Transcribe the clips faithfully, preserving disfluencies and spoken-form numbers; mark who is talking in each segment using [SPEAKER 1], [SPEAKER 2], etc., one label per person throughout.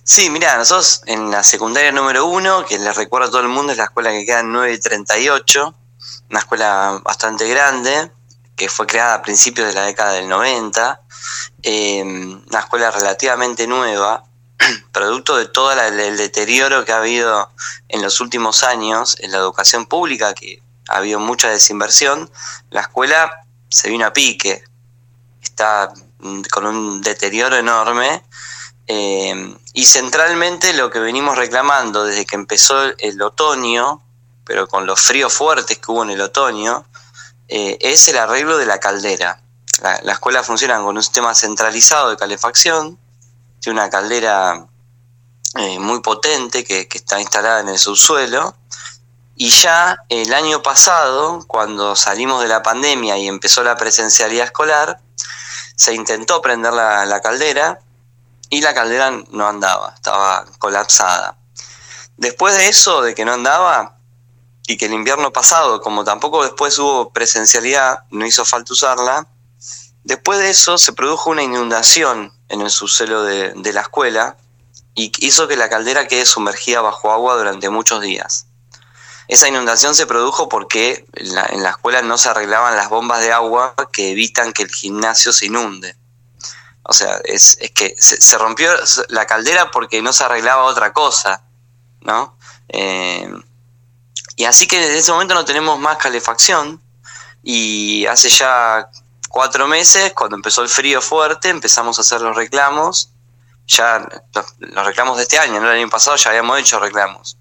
[SPEAKER 1] Sí, mirá, nosotros en la secundaria número uno, que les recuerdo a todo el mundo, es la escuela que queda en nueve treinta y ocho, una escuela bastante grande, que fue creada a principios de la década del noventa, eh, una escuela relativamente nueva, producto de todo la, el deterioro que ha habido en los últimos años en la educación pública, que ha habido mucha desinversión. La escuela se vino a pique, está con un deterioro enorme. Eh, y centralmente lo que venimos reclamando desde que empezó el otoño, pero con los fríos fuertes que hubo en el otoño, eh, es el arreglo de la caldera. La, la escuela funciona con un sistema centralizado de calefacción, tiene una caldera eh, muy potente que, que está instalada en el subsuelo, y ya el año pasado, cuando salimos de la pandemia y empezó la presencialidad escolar, se intentó prender la, la caldera, y la caldera no andaba, estaba colapsada. Después de eso, de que no andaba, y que el invierno pasado, como tampoco después hubo presencialidad, no hizo falta usarla, después de eso se produjo una inundación en el subsuelo de, de la escuela, y hizo que la caldera quede sumergida bajo agua durante muchos días. Esa inundación se produjo porque en la, en la escuela no se arreglaban las bombas de agua que evitan que el gimnasio se inunde. O sea, es, es que se, se rompió la caldera porque no se arreglaba otra cosa, ¿no? Eh, y así que desde ese momento no tenemos más calefacción, y hace ya cuatro meses, cuando empezó el frío fuerte, empezamos a hacer los reclamos, ya los, los reclamos de este año, no el año pasado ya habíamos hecho reclamos.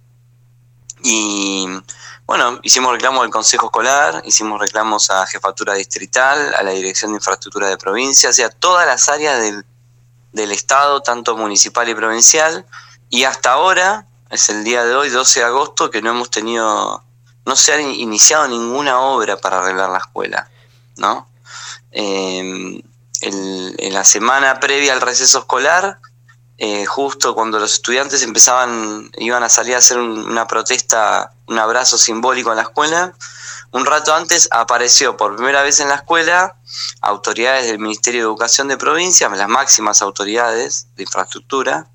[SPEAKER 1] Y bueno, hicimos reclamos del Consejo Escolar, hicimos reclamos a Jefatura Distrital, a la Dirección de Infraestructura de Provincia, o sea, todas las áreas del, del Estado, tanto municipal y provincial, y hasta ahora, es el día de hoy, doce de agosto, que no hemos tenido, no se ha iniciado ninguna obra para arreglar la escuela, ¿no? Eh, el, en la semana previa al receso escolar, Eh, justo cuando los estudiantes empezaban, iban a salir a hacer un, una protesta, un abrazo simbólico en la escuela, un rato antes apareció por primera vez en la escuela autoridades del Ministerio de Educación de provincia, las máximas autoridades de infraestructura,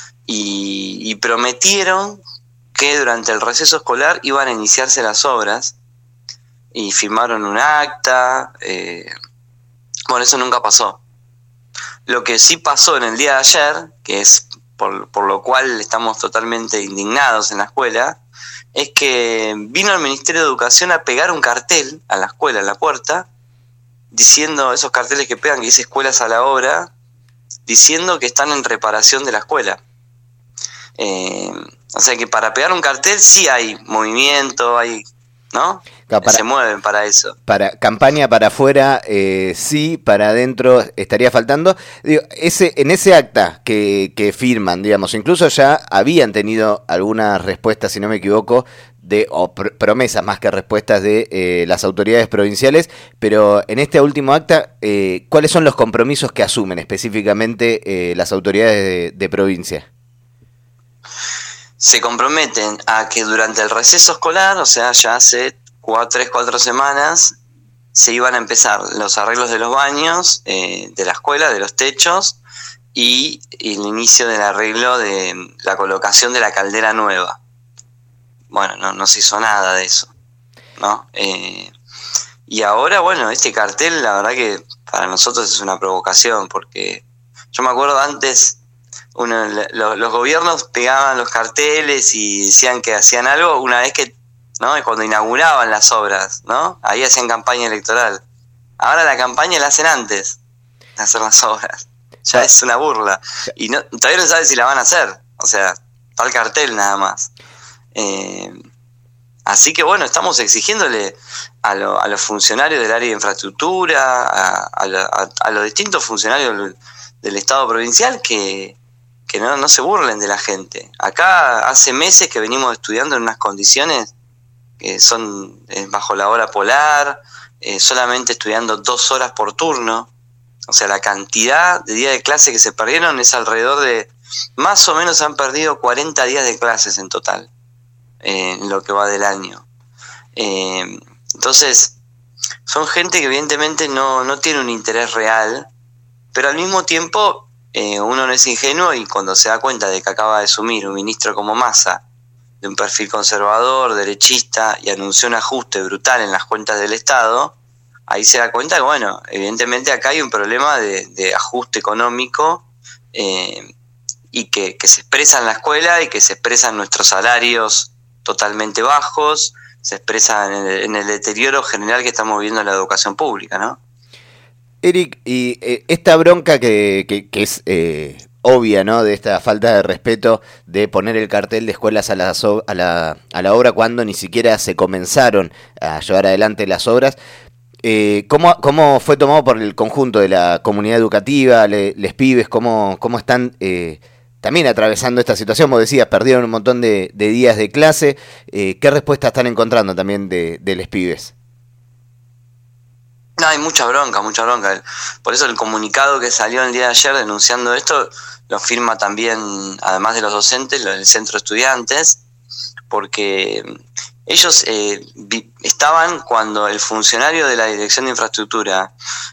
[SPEAKER 1] y, y prometieron que durante el receso escolar iban a iniciarse las obras, y firmaron un acta. Eh, bueno, eso nunca pasó. Lo que sí pasó en el día de ayer, que es por, por lo cual estamos totalmente indignados en la escuela, es que vino el Ministerio de Educación a pegar un cartel a la escuela, en la puerta, diciendo, esos carteles que pegan que dice escuelas a la obra, diciendo que están en reparación de la escuela. Eh, o sea que para pegar un cartel sí hay movimiento, hay, ¿no? Para, se mueven para eso.
[SPEAKER 2] Para campaña para afuera, eh, sí, para adentro estaría faltando. Digo, ese, en ese acta que, que firman, digamos, incluso ya habían tenido algunas respuestas, si no me equivoco, de o pr- promesas más que respuestas de eh, las autoridades provinciales, pero en este último acta, eh, ¿cuáles son los compromisos que asumen específicamente eh, las autoridades de, de provincia?
[SPEAKER 1] Se comprometen a que durante el receso escolar, o sea, ya hace cuatro, tres, cuatro semanas, se iban a empezar los arreglos de los baños, eh, de la escuela, de los techos, y, y el inicio del arreglo de la colocación de la caldera nueva. Bueno, no, no se hizo nada de eso, ¿no? Eh, y ahora, bueno, este cartel, la verdad que para nosotros es una provocación, porque yo me acuerdo antes, uno, lo, los gobiernos pegaban los carteles y decían que hacían algo una vez que, ¿no? Y cuando inauguraban las obras, ¿no? Ahí hacían campaña electoral. Ahora la campaña la hacen antes de hacer las obras. Ya es una burla. Y no, todavía no sabe si la van a hacer. O sea, está el cartel nada más. Eh, así que bueno, estamos exigiéndole a, lo, a los funcionarios del área de infraestructura, a, a, a, a los distintos funcionarios del, del Estado provincial que, que no, no se burlen de la gente. Acá hace meses que venimos estudiando en unas condiciones que son eh, bajo la hora polar, eh, solamente estudiando dos horas por turno. O sea, la cantidad de días de clase que se perdieron es alrededor de, más o menos han perdido cuarenta días de clases en total, eh, en lo que va del año. Eh, entonces, son gente que evidentemente no, no tiene un interés real, pero al mismo tiempo eh, uno no es ingenuo y cuando se da cuenta de que acaba de asumir un ministro como Massa, de un perfil conservador, derechista, y anunció un ajuste brutal en las cuentas del Estado, ahí se da cuenta que, bueno, evidentemente acá hay un problema de, de ajuste económico eh, y que, que se expresa en la escuela y que se expresa en nuestros salarios totalmente bajos, se expresa en el, en el deterioro general que estamos viviendo en la educación pública, ¿no?
[SPEAKER 2] Eric, y eh, esta bronca que, que, que es eh, obvia, ¿no? De esta falta de respeto de poner el cartel de escuelas a la, a la, a la obra cuando ni siquiera se comenzaron a llevar adelante las obras. Eh, ¿cómo, ¿Cómo fue tomado por el conjunto de la comunidad educativa, le, les pibes? ¿Cómo, cómo están eh, también atravesando esta situación? Vos decías, perdieron un montón de, de días de clase. Eh, ¿Qué respuesta están encontrando también de, de les pibes?
[SPEAKER 1] No, hay mucha bronca, mucha bronca. Por eso el comunicado que salió el día de ayer denunciando esto lo firma también, además de los docentes, el centro de estudiantes, porque ellos eh, vi, estaban cuando el funcionario de la Dirección de Infraestructura,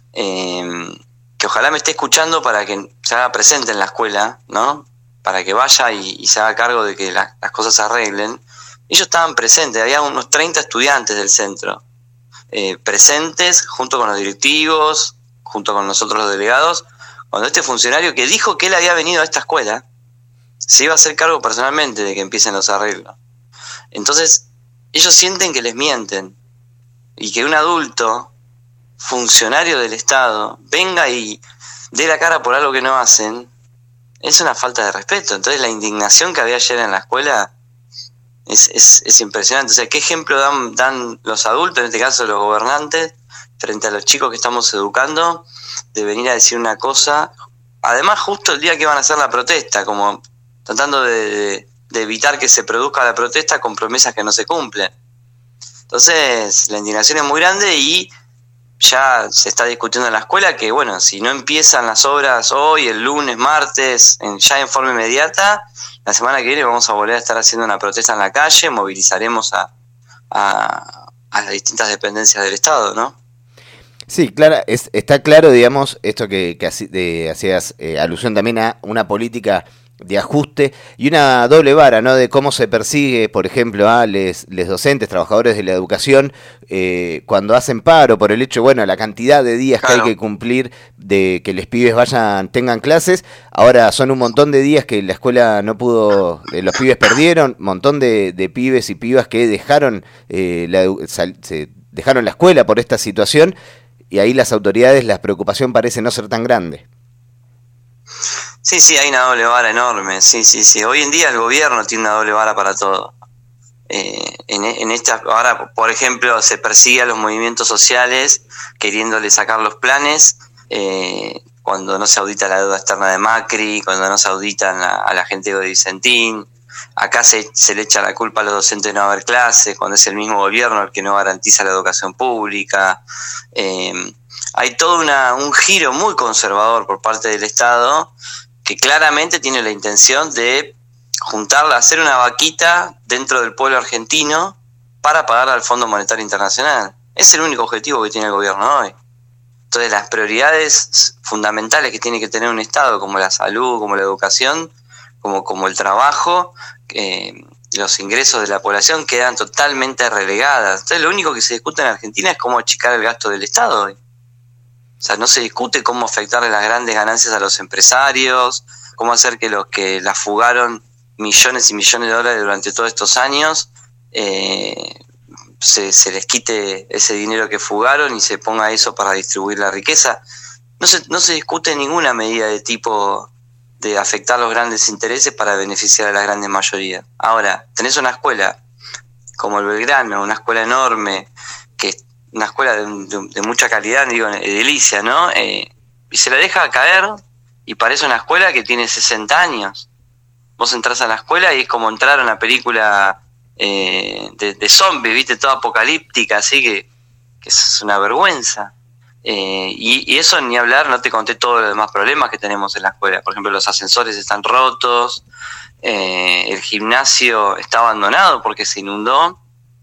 [SPEAKER 1] eh, que ojalá me esté escuchando para que se haga presente en la escuela, ¿no? Para que vaya y, y se haga cargo de que la, las cosas se arreglen. Ellos estaban presentes, había unos treinta estudiantes del centro. Eh, presentes junto con los directivos, junto con nosotros los delegados, cuando este funcionario que dijo que él había venido a esta escuela se iba a hacer cargo personalmente de que empiecen los arreglos. Entonces ellos sienten que les mienten y que un adulto funcionario del Estado venga y dé la cara por algo que no hacen es una falta de respeto. Entonces la indignación que había ayer en la escuela Es, es, es impresionante. O sea, ¿qué ejemplo dan, dan los adultos, en este caso los gobernantes, frente a los chicos que estamos educando, de venir a decir una cosa, además justo el día que van a hacer la protesta, como tratando de, de, de evitar que se produzca la protesta con promesas que no se cumplen? Entonces, la indignación es muy grande y ya se está discutiendo en la escuela que, bueno, si no empiezan las obras hoy, el lunes, martes, en, ya en forma inmediata, la semana que viene vamos a volver a estar haciendo una protesta en la calle, movilizaremos a, a, a las distintas dependencias del Estado, ¿no?
[SPEAKER 2] Sí, claro, es, está claro, digamos, esto que, que así, de, hacías eh, alusión también a una política de ajuste y una doble vara, ¿no? De cómo se persigue, por ejemplo, a les, les docentes, trabajadores de la educación, eh, cuando hacen paro por el hecho, bueno, la cantidad de días claro. que hay que cumplir de que los pibes vayan, tengan clases. Ahora son un montón de días que la escuela no pudo, eh, los pibes perdieron, montón de, de pibes y pibas que dejaron, eh, la, sal, se dejaron la escuela por esta situación, y ahí las autoridades, la preocupación parece no ser tan grande.
[SPEAKER 1] Sí, sí, hay una doble vara enorme, sí, sí, sí. Hoy en día el gobierno tiene una doble vara para todo. Eh, en, en esta, ahora, por ejemplo, se persigue a los movimientos sociales queriéndole sacar los planes, eh, cuando no se audita la deuda externa de Macri, cuando no se auditan a, a la gente de Vicentín. Acá se, se le echa la culpa a los docentes de no haber clases, cuando es el mismo gobierno el que no garantiza la educación pública. Eh, hay todo una, un giro muy conservador por parte del Estado, que claramente tiene la intención de juntarla, hacer una vaquita dentro del pueblo argentino para pagar al Fondo Monetario Internacional. Es el único objetivo que tiene el gobierno hoy. Entonces las prioridades fundamentales que tiene que tener un Estado, como la salud, como la educación, como, como el trabajo, eh, los ingresos de la población quedan totalmente relegadas. Entonces lo único que se discute en Argentina es cómo achicar el gasto del Estado hoy. O sea, no se discute cómo afectarle las grandes ganancias a los empresarios, cómo hacer que los que la fugaron millones y millones de dólares durante todos estos años, eh, se, se les quite ese dinero que fugaron y se ponga eso para distribuir la riqueza. No se, no se discute ninguna medida de tipo de afectar los grandes intereses para beneficiar a las grandes mayorías. Ahora, tenés una escuela como el Belgrano, una escuela enorme, que una escuela de, de, de mucha calidad, digo, edilicia, ¿no? Eh, y se la deja caer y parece una escuela que tiene sesenta años. Vos entrás a la escuela y es como entrar a una película eh, de, de zombies, ¿viste? Toda apocalíptica, así que, que es una vergüenza. Eh, y, y eso ni hablar, no te conté todos los demás problemas que tenemos en la escuela. Por ejemplo, los ascensores están rotos, eh, el gimnasio está abandonado porque se inundó.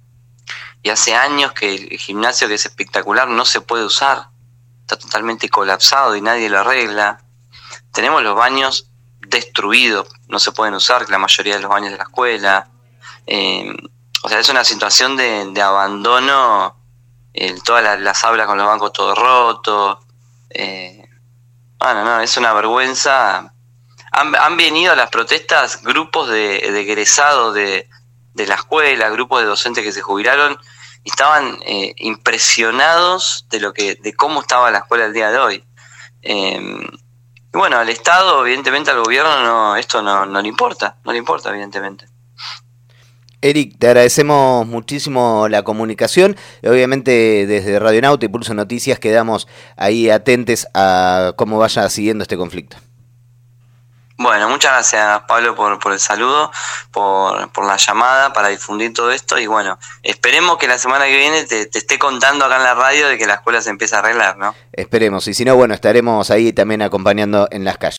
[SPEAKER 1] Y hace años que el gimnasio, que es espectacular, no se puede usar. Está totalmente colapsado y nadie lo arregla. tenemos los baños destruidos, no se pueden usar la mayoría de los baños de la escuela. Eh, o sea, es una situación de, de abandono, eh, todas las, las aulas con los bancos todos rotos. Eh, bueno, no, es una vergüenza. Han, han venido a las protestas grupos de, de egresados de, de la escuela, grupos de docentes que se jubilaron, y estaban eh, impresionados de lo que, de cómo estaba la escuela el día de hoy. Eh, y bueno, al Estado, evidentemente al gobierno, no, esto no, no le importa, no le importa, evidentemente.
[SPEAKER 2] Eric, te agradecemos muchísimo la comunicación. Obviamente desde Radionauta y Pulso Noticias quedamos ahí atentos a cómo vaya siguiendo este conflicto.
[SPEAKER 1] Bueno, muchas gracias, Pablo, por, por el saludo, por, por la llamada para difundir todo esto, y bueno, esperemos que la semana que viene te, te esté contando acá en la radio de que la escuela se empieza a arreglar, ¿no?
[SPEAKER 2] Esperemos, y si no, bueno, estaremos ahí también acompañando en las calles.